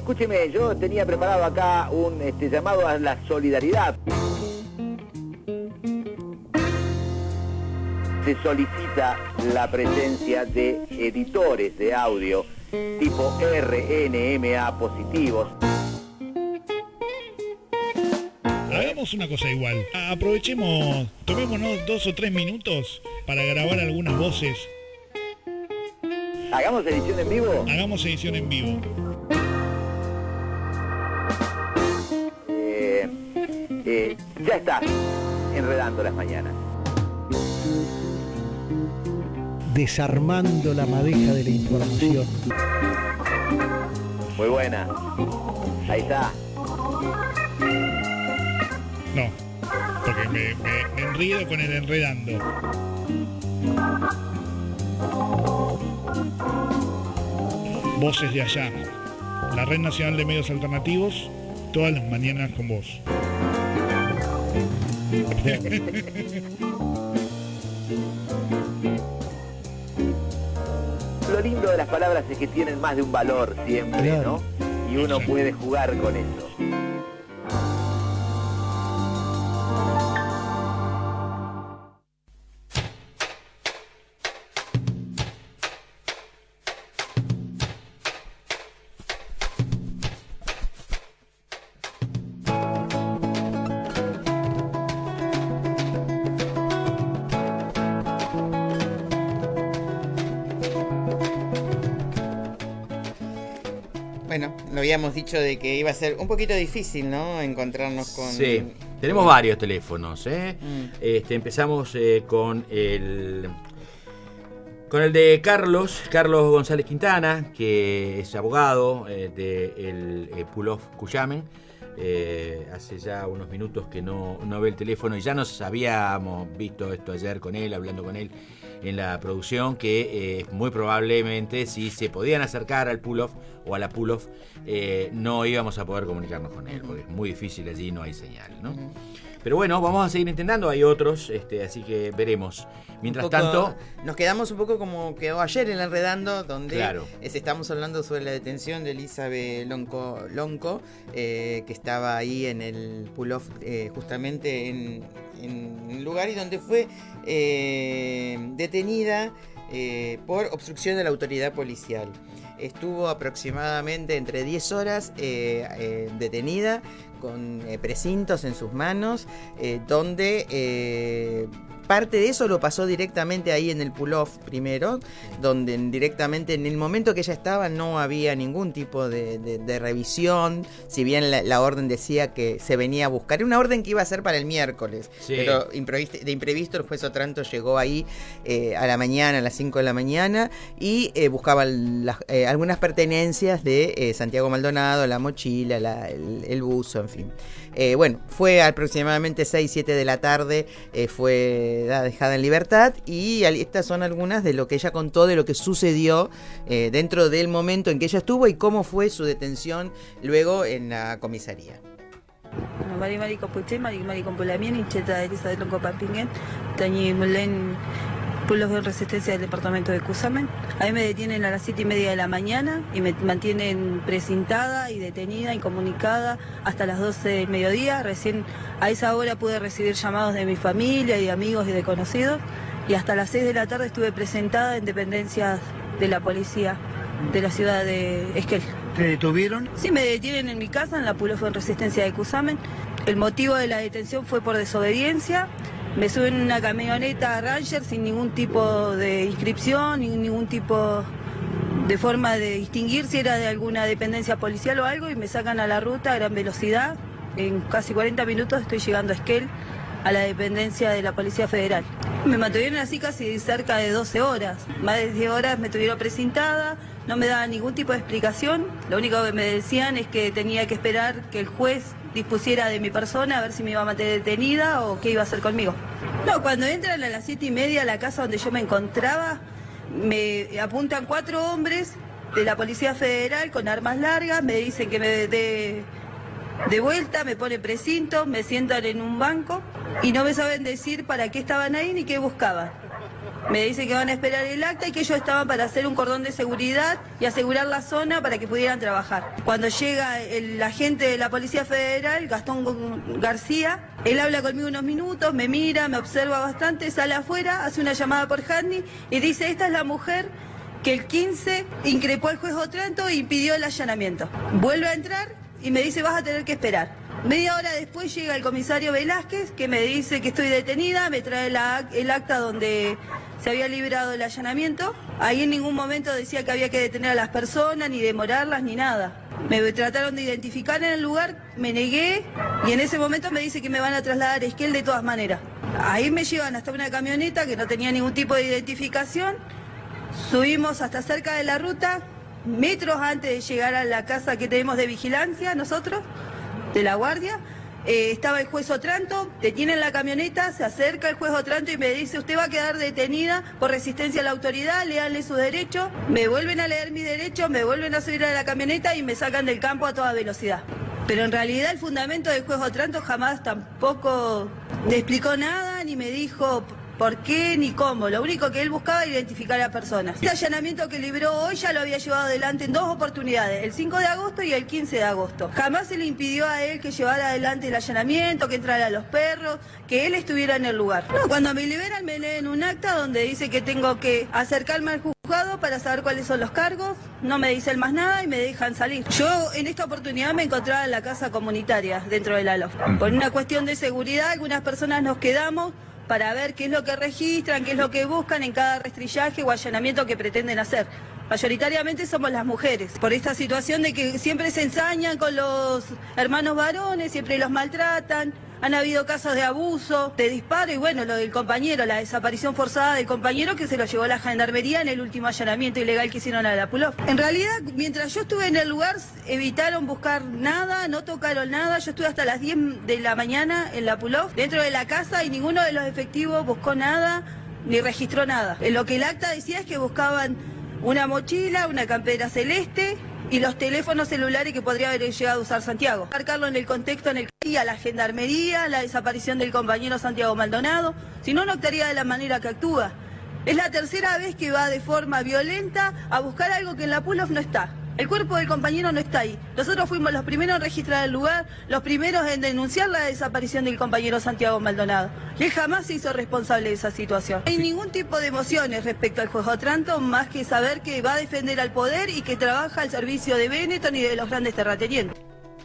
escúcheme, yo tenía preparado acá un llamado a la solidaridad. Se solicita la presencia de editores de audio tipo RNMA positivos. Hagamos una cosa igual. Aprovechemos, tomémonos 2 o 3 minutos para grabar algunas voces. ¿Hagamos edición en vivo? Hagamos edición en vivo. Ya está, enredando las mañanas. Desarmando la madeja de la información. Muy buena. Ahí está. No, porque me enredo con el enredando. Voces de allá. La Red Nacional de Medios Alternativos, todas las mañanas con vos. Lo lindo de las palabras es que tienen más de un valor siempre, claro, ¿no? Y uno puede jugar con eso. Bueno, lo habíamos dicho de que iba a ser un poquito difícil, ¿no? Encontrarnos con... Sí, tenemos varios teléfonos, ¿eh? Empezamos con el de Carlos González Quintana, que es abogado del Pull-Off Cuyamen. Hace ya unos minutos que no ve el teléfono y ya nos habíamos visto esto ayer con él, hablando con él en la producción, que muy probablemente si se podían acercar al pull-off o a la pull-off, no íbamos a poder comunicarnos con él, porque es muy difícil, allí no hay señal, ¿no? Pero bueno, vamos a seguir intentando, hay otros, así que veremos. Mientras tanto... Nos quedamos un poco como quedó ayer en Enredando, donde claro, estamos hablando sobre la detención de Elizabeth Lonco, que estaba ahí en el pull-off, justamente en un lugar y donde fue detenida por obstrucción de la autoridad policial. Estuvo aproximadamente entre 10 horas detenida, con precintos en sus manos, donde parte de eso lo pasó directamente ahí en el pull-off primero, donde directamente en el momento que ella estaba no había ningún tipo de revisión, si bien la orden decía que se venía a buscar, era una orden que iba a ser para el miércoles, sí, pero de imprevisto el juez Otranto llegó ahí a la mañana, a las 5 de la mañana, y buscaba algunas pertenencias de Santiago Maldonado, la mochila, el buzo, en fin. Bueno, fue aproximadamente 6-7 de la tarde, fue dejada en libertad, y estas son algunas de lo que ella contó, de lo que sucedió dentro del momento en que ella estuvo y cómo fue su detención luego en la comisaría. Mari Compolamin y Cheta Elizabeth Lonco Papingen, Tañi Mulen Pulos de Resistencia del departamento de Cusamen. A mí me detienen a las 7:30 de la mañana y me mantienen precintada y detenida, incomunicada hasta las 12 del mediodía. Recién a esa hora pude recibir llamados de mi familia y de amigos y de conocidos, y hasta las 6 de la tarde estuve presentada en dependencias de la policía de la ciudad de Esquel. ¿Te detuvieron? Sí, me detienen en mi casa, en la Pulos de Resistencia de Cusamen. El motivo de la detención fue por desobediencia. Me suben en una camioneta Ranger sin ningún tipo de inscripción, ningún tipo de forma de distinguir si era de alguna dependencia policial o algo, y me sacan a la ruta a gran velocidad. En casi 40 minutos estoy llegando a Esquel, a la dependencia de la Policía Federal. Me mantuvieron así casi cerca de 12 horas. Más de 10 horas me tuvieron precintada, no me daban ningún tipo de explicación. Lo único que me decían es que tenía que esperar que el juez dispusiera de mi persona, a ver si me iba a mantener detenida o qué iba a hacer conmigo. No, cuando entran a las 7:30 a la casa donde yo me encontraba, me apuntan 4 hombres de la Policía Federal con armas largas, me dicen que me dé de vuelta, me ponen precinto, me sientan en un banco y no me saben decir para qué estaban ahí ni qué buscaban. Me dice que van a esperar el acta y que ellos estaban para hacer un cordón de seguridad y asegurar la zona para que pudieran trabajar. Cuando llega el agente de la Policía Federal, Gastón García, él habla conmigo unos minutos, me mira, me observa bastante, sale afuera, hace una llamada por Handy y dice, esta es la mujer que el 15 increpó al juez Otranto y pidió el allanamiento. Vuelve a entrar y me dice, vas a tener que esperar. Media hora después llega el comisario Velázquez, que me dice que estoy detenida, me trae el acta donde se había librado el allanamiento. Ahí en ningún momento decía que había que detener a las personas, ni demorarlas, ni nada. Me trataron de identificar en el lugar, me negué y en ese momento me dice que me van a trasladar a Esquel de todas maneras. Ahí me llevan hasta una camioneta que no tenía ningún tipo de identificación. Subimos hasta cerca de la ruta, metros antes de llegar a la casa que tenemos de vigilancia nosotros, de la guardia. Estaba el juez Otranto, detienen la camioneta, se acerca el juez Otranto y me dice, usted va a quedar detenida por resistencia a la autoridad, léanle sus derechos. Me vuelven a leer mis derechos, me vuelven a subir a la camioneta y me sacan del campo a toda velocidad. Pero en realidad el fundamento del juez Otranto jamás tampoco me explicó nada, ni me dijo por qué ni cómo. Lo único que él buscaba era identificar a personas. Este allanamiento que libró hoy ya lo había llevado adelante en 2 oportunidades, el 5 de agosto y el 15 de agosto. Jamás se le impidió a él que llevara adelante el allanamiento, que entrara a los perros, que él estuviera en el lugar. No, cuando me liberan me leen un acta donde dice que tengo que acercarme al juzgado para saber cuáles son los cargos, no me dicen más nada y me dejan salir. Yo en esta oportunidad me encontraba en la casa comunitaria dentro de la LOF. Por una cuestión de seguridad, algunas personas nos quedamos para ver qué es lo que registran, qué es lo que buscan en cada rastrillaje o allanamiento que pretenden hacer. Mayoritariamente somos las mujeres, por esta situación de que siempre se ensañan con los hermanos varones, siempre los maltratan. Han habido casos de abuso, de disparo y bueno, lo del compañero, la desaparición forzada del compañero que se lo llevó la gendarmería en el último allanamiento ilegal que hicieron a la Pulov. En realidad, mientras yo estuve en el lugar, evitaron buscar nada, no tocaron nada. Yo estuve hasta las 10 de la mañana en la Pulov, dentro de la casa, y ninguno de los efectivos buscó nada, ni registró nada. Lo que el acta decía es que buscaban una mochila, una campera celeste y los teléfonos celulares que podría haber llegado a usar Santiago. Marcarlo en el contexto en el que había la gendarmería, la desaparición del compañero Santiago Maldonado, si no, no actuaría de la manera que actúa. Es la tercera vez que va de forma violenta a buscar algo que en la Pulov no está. El cuerpo del compañero no está ahí. Nosotros fuimos los primeros en registrar el lugar, los primeros en denunciar la desaparición del compañero Santiago Maldonado. Y él jamás se hizo responsable de esa situación. No hay ningún tipo de emociones respecto al juez Otranto, más que saber que va a defender al poder y que trabaja al servicio de Benetton y de los grandes terratenientes.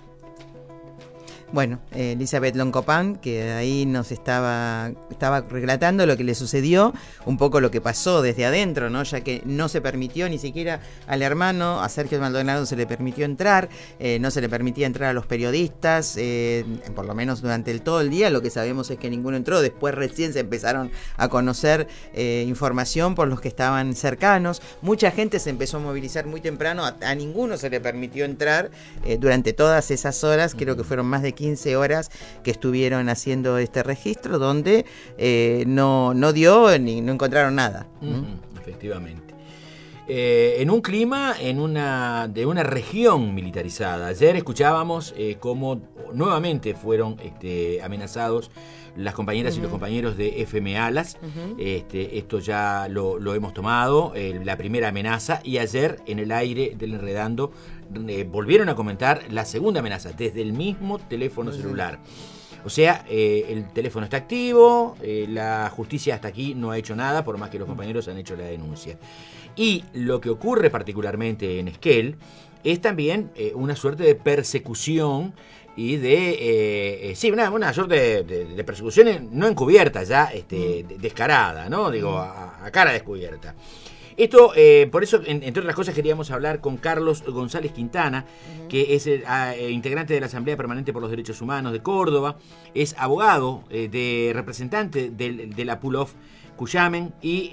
Bueno, Elizabeth Loncopan, que ahí nos estaba relatando lo que le sucedió, un poco lo que pasó desde adentro, ¿no? Ya que no se permitió ni siquiera al hermano, a Sergio Maldonado se le permitió entrar, no se le permitía entrar a los periodistas, por lo menos durante todo el día. Lo que sabemos es que ninguno entró. Después recién se empezaron a conocer información por los que estaban cercanos. Mucha gente se empezó a movilizar muy temprano, a ninguno se le permitió entrar durante todas esas horas. Creo que fueron más de 15 horas que estuvieron haciendo este registro, donde no dio ni no encontraron nada. Efectivamente. En un clima de una región militarizada. Ayer escuchábamos cómo nuevamente fueron amenazados las compañeras y los compañeros de FM Alas. Esto ya lo hemos tomado, la primera amenaza, y ayer en el aire del Enredando volvieron a comentar la segunda amenaza desde el mismo teléfono celular. O sea, el teléfono está activo, la justicia hasta aquí no ha hecho nada, por más que los compañeros han hecho la denuncia. Y lo que ocurre particularmente en Esquel es también una suerte de persecución y de una suerte de persecución no encubierta, ya descarada, ¿no? Digo, a cara descubierta. Esto, por eso, entre otras cosas, queríamos hablar con Carlos González Quintana, que es integrante de la Asamblea Permanente por los Derechos Humanos de Córdoba, es abogado, representante de la Pulov Cuyamen, y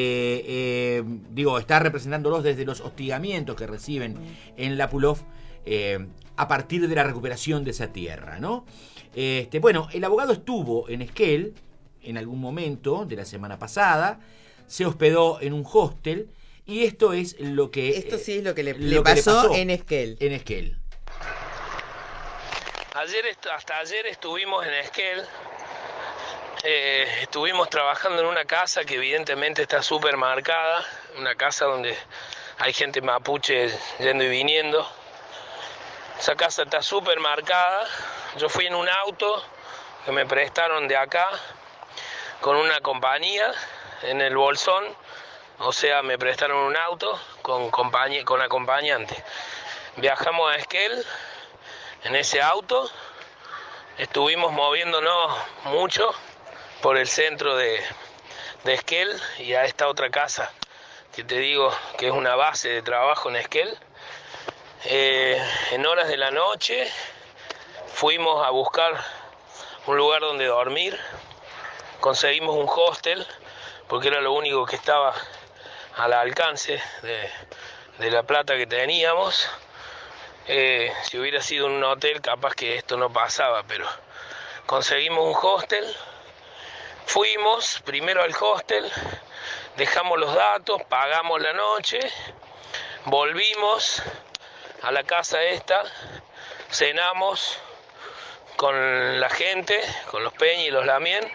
está representándolos desde los hostigamientos que reciben en la Pulov a partir de la recuperación de esa tierra, ¿no? Bueno, el abogado estuvo en Esquel en algún momento de la semana pasada, se hospedó en un hostel, y esto es lo que... Esto sí es lo que le pasó en Esquel. En Esquel. Hasta ayer estuvimos en Esquel, estuvimos trabajando en una casa que evidentemente está súper marcada, una casa donde hay gente mapuche yendo y viniendo. Esa casa está súper marcada. Yo fui en un auto que me prestaron de acá con una compañía en el Bolsón, o sea, me prestaron un auto con acompañante. Viajamos a Esquel en ese auto, estuvimos moviéndonos mucho por el centro de Esquel y a esta otra casa que te digo que es una base de trabajo en Esquel. En horas de la noche fuimos a buscar un lugar donde dormir, conseguimos un hostel porque era lo único que estaba al alcance de la plata que teníamos. Si hubiera sido un hotel capaz que esto no pasaba, pero conseguimos un hostel, fuimos primero al hostel, dejamos los datos, pagamos la noche, volvimos a la casa esta, cenamos con la gente, con los Peña y los Lamien.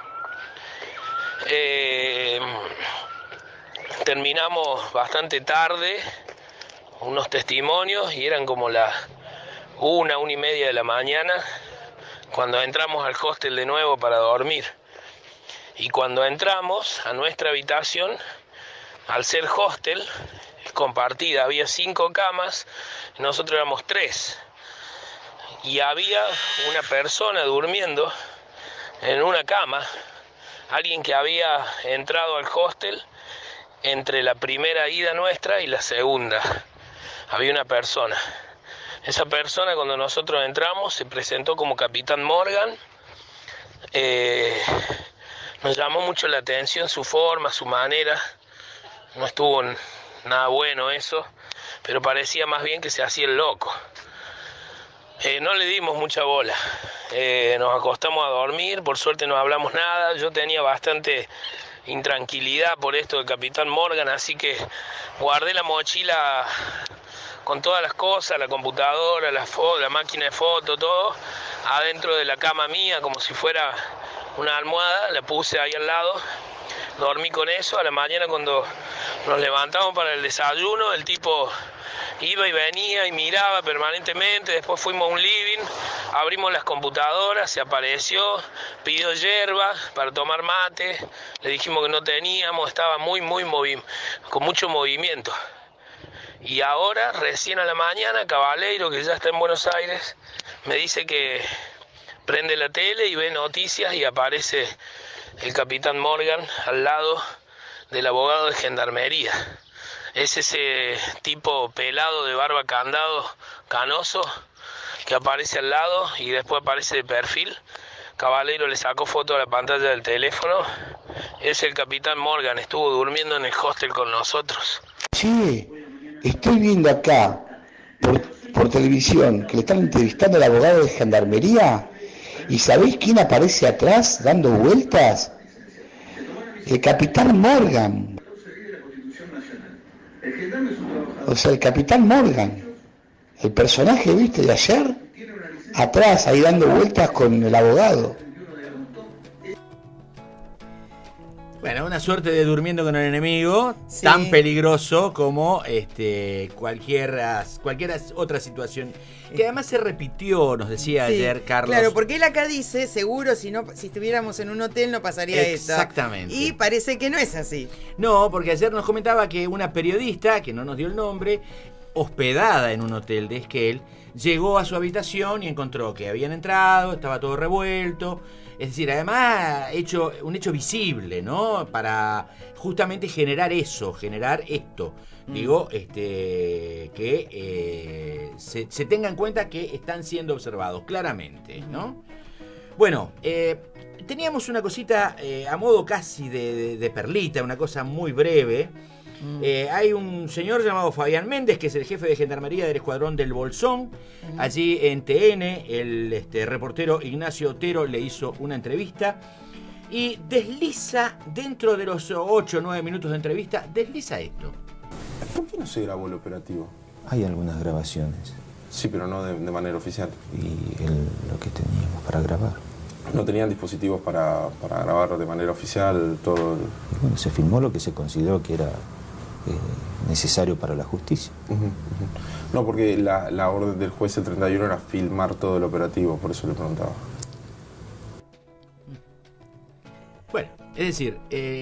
Terminamos bastante tarde, unos testimonios, y eran como las 1:30 de la mañana cuando entramos al hostel de nuevo para dormir. Y cuando entramos a nuestra habitación, al ser hostel compartida, había 5 camas, nosotros éramos 3. Y había una persona durmiendo en una cama, alguien que había entrado al hostel entre la primera ida nuestra y la segunda. Había una persona. Esa persona, cuando nosotros entramos, se presentó como Capitán Morgan. Nos llamó mucho la atención su forma, su manera. No estuvo nada bueno eso, pero parecía más bien que se hacía el loco. No le dimos mucha bola. Nos acostamos a dormir, por suerte no hablamos nada. Yo tenía bastante intranquilidad por esto del Capitán Morgan, así que guardé la mochila con todas las cosas, la computadora, la máquina de foto, todo, adentro de la cama mía, como si fuera una almohada. La puse ahí al lado, dormí con eso. A la mañana, cuando nos levantamos para el desayuno, el tipo iba y venía y miraba permanentemente. Después fuimos a un living, abrimos las computadoras, se apareció, pidió yerba para tomar mate, le dijimos que no teníamos, estaba con mucho movimiento. Y ahora, recién a la mañana, Cabaleiro, que ya está en Buenos Aires, me dice que prende la tele y ve noticias y aparece el Capitán Morgan al lado del abogado de Gendarmería. Es ese tipo pelado de barba candado, canoso, que aparece al lado y después aparece de perfil. Cabaleiro le sacó foto a la pantalla del teléfono. Es el Capitán Morgan, estuvo durmiendo en el hostel con nosotros. Sí, estoy viendo acá por televisión que le están entrevistando al abogado de Gendarmería. ¿Y sabéis quién aparece atrás dando vueltas? El Capitán Morgan. O sea, el Capitán Morgan, el personaje, ¿viste?, de ayer, atrás, ahí dando vueltas con el abogado. Bueno, una suerte de durmiendo con el enemigo, sí, tan peligroso como cualquier otra situación. Que además se repitió, nos decía ayer Carlos. Claro, porque él acá dice, seguro si estuviéramos en un hotel no pasaría esto. Exactamente. Y parece que no es así. No, porque ayer nos comentaba que una periodista, que no nos dio el nombre, hospedada en un hotel de Esquel, llegó a su habitación y encontró que habían entrado, estaba todo revuelto. Es decir, además un hecho visible, ¿no? Para justamente generar esto. Digo, que se tenga en cuenta que están siendo observados, claramente, ¿no? Bueno, teníamos una cosita a modo casi de perlita, una cosa muy breve. Hay un señor llamado Fabián Méndez, que es el jefe de Gendarmería del Escuadrón del Bolsón. Allí en TN, el reportero Ignacio Otero le hizo una entrevista y desliza, dentro de los 8 o 9 minutos de entrevista, desliza esto. ¿Por qué no se grabó el operativo? Hay algunas grabaciones. Sí, pero no de manera oficial. Y lo que teníamos para grabar. ¿No tenían dispositivos para grabar de manera oficial todo? Bueno, se filmó lo que se consideró que era necesario para la justicia. No, porque la orden del juez el 31 era filmar todo el operativo, por eso le preguntaba. Bueno, es decir,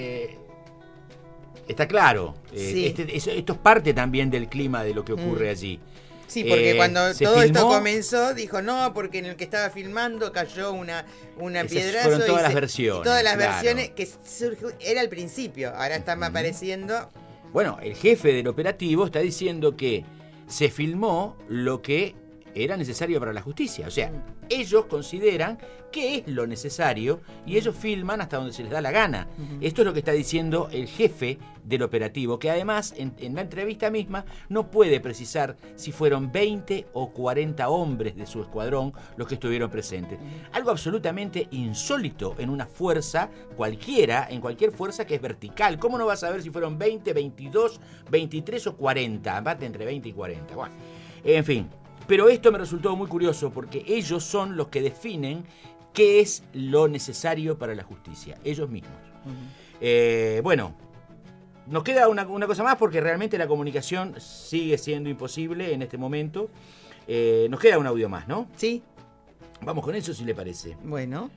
está claro, Sí. esto es parte también del clima de lo que ocurre allí. Sí, porque cuando se todo esto filmó, comenzó, dijo no, porque en el que estaba filmando cayó una piedrazo. fueron todas y las versiones, todas las claro. versiones que era al principio, ahora están apareciendo. Bueno, el jefe del operativo está diciendo que se filmó lo que era necesario para la justicia. O sea, ellos consideran que es lo necesario y ellos filman hasta donde se les da la gana. Esto es lo que está diciendo el jefe del operativo, que además en la entrevista misma no puede precisar si fueron 20 o 40 hombres de su escuadrón los que estuvieron presentes. Algo absolutamente insólito en una fuerza cualquiera, en cualquier fuerza que es vertical. ¿Cómo no vas a saber si fueron 20, 22, 23 o 40? Aparte entre 20 y 40. Bueno, en fin. Pero esto me resultó muy curioso porque ellos son los que definen qué es lo necesario para la justicia, ellos mismos. Bueno, nos queda una cosa más porque realmente la comunicación sigue siendo imposible en este momento. Nos queda un audio más, ¿no? Sí. Vamos con eso si le parece. Bueno.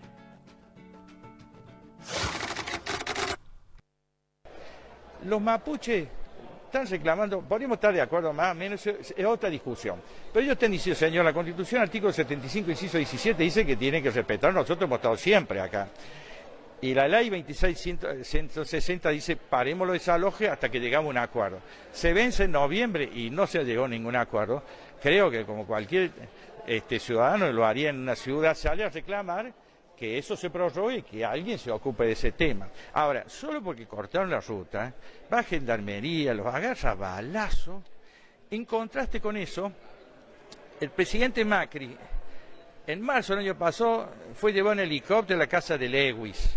Los mapuches están reclamando, podríamos estar de acuerdo más o menos, es otra discusión. Pero ellos están diciendo, señor, la Constitución, artículo 75, inciso 17, dice que tienen que respetar, nosotros hemos estado siempre acá. Y la ley 26.160 dice, paremos los desalojes hasta que llegamos a un acuerdo. Se vence en noviembre y no se ha llegado a ningún acuerdo. Creo que como cualquier ciudadano lo haría en una ciudad, sale a reclamar que eso se prorrogue y que alguien se ocupe de ese tema. Ahora, solo porque cortaron la ruta, va Gendarmería, los agarra a balazo. En contraste con eso, el presidente Macri, en marzo del año pasado, fue llevado en helicóptero a la casa de Lewis,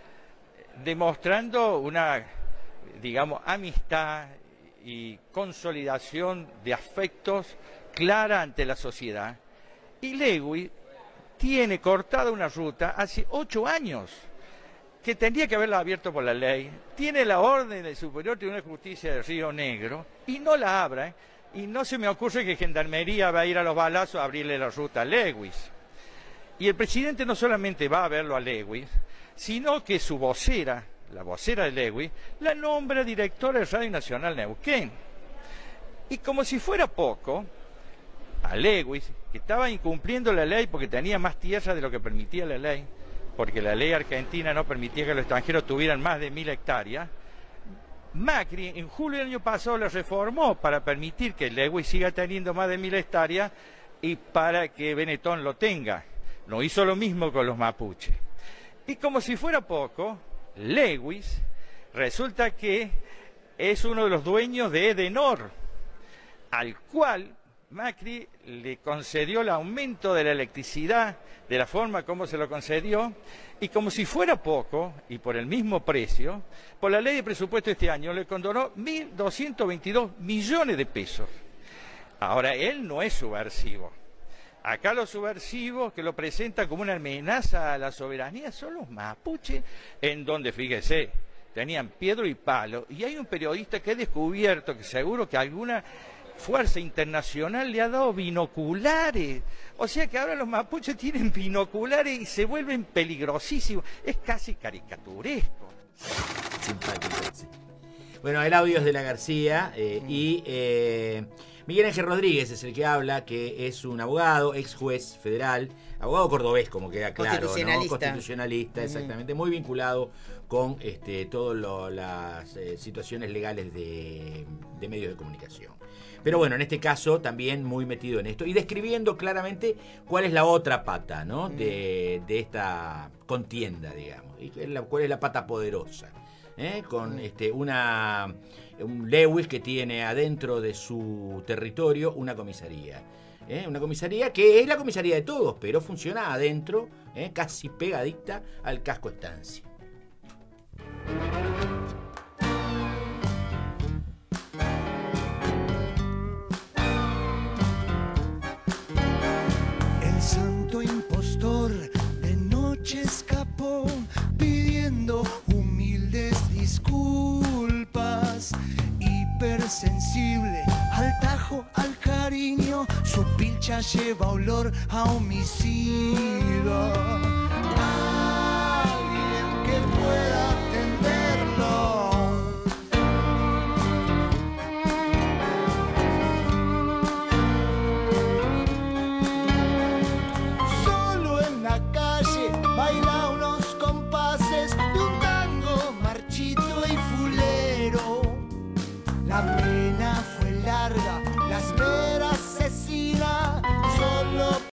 demostrando una, digamos, amistad y consolidación de afectos clara ante la sociedad. Y Lewis tiene cortada una ruta hace 8 años, que tendría que haberla abierto por la ley, tiene la orden del Superior Tribunal de Justicia de Río Negro y no la abra, y no se me ocurre que Gendarmería va a ir a los balazos a abrirle la ruta a Lewis. Y el presidente no solamente va a verlo a Lewis, sino que su vocera, la vocera de Lewis, la nombra directora de Radio Nacional Neuquén. Y como si fuera poco, a Lewis, que estaba incumpliendo la ley porque tenía más tierra de lo que permitía la ley, porque la ley argentina no permitía que los extranjeros tuvieran más de 1000 hectáreas, Macri en julio del año pasado la reformó para permitir que Lewis siga teniendo más de 1000 hectáreas y para que Benetton lo tenga. No hizo lo mismo con los mapuches. Y como si fuera poco, Lewis resulta que es uno de los dueños de Edenor, al cual Macri le concedió el aumento de la electricidad de la forma como se lo concedió, y como si fuera poco, y por el mismo precio, por la ley de presupuesto este año le condonó 1.222 millones de pesos. Ahora, él no es subversivo. Acá los subversivos que lo presentan como una amenaza a la soberanía son los mapuches, en donde, fíjese, tenían piedra y palo, y hay un periodista que ha descubierto que seguro que alguna fuerza internacional le ha dado binoculares. O sea que ahora los mapuches tienen binoculares y se vuelven peligrosísimos. Es casi caricaturesco. Simpático, sí. Bueno, el audio es de la García y Miguel Ángel Rodríguez es el que habla, que es un abogado, ex juez federal, abogado cordobés, como queda claro, constitucionalista, ¿no? Constitucionalista, exactamente, muy vinculado con todas las situaciones legales de medios de comunicación. Pero bueno, en este caso también muy metido en esto y describiendo claramente cuál es la otra pata, ¿no? de esta contienda, digamos, y cuál es la pata poderosa. Con un Lewis que tiene adentro de su territorio una comisaría. Una comisaría que es la comisaría de todos, pero funciona adentro, casi pegadita al casco estancia. El santo impostor de noche noche escapó pidiendo humildes disculpas. Hipersensible al tajo, al cariño, su pilcha lleva olor a homicidio.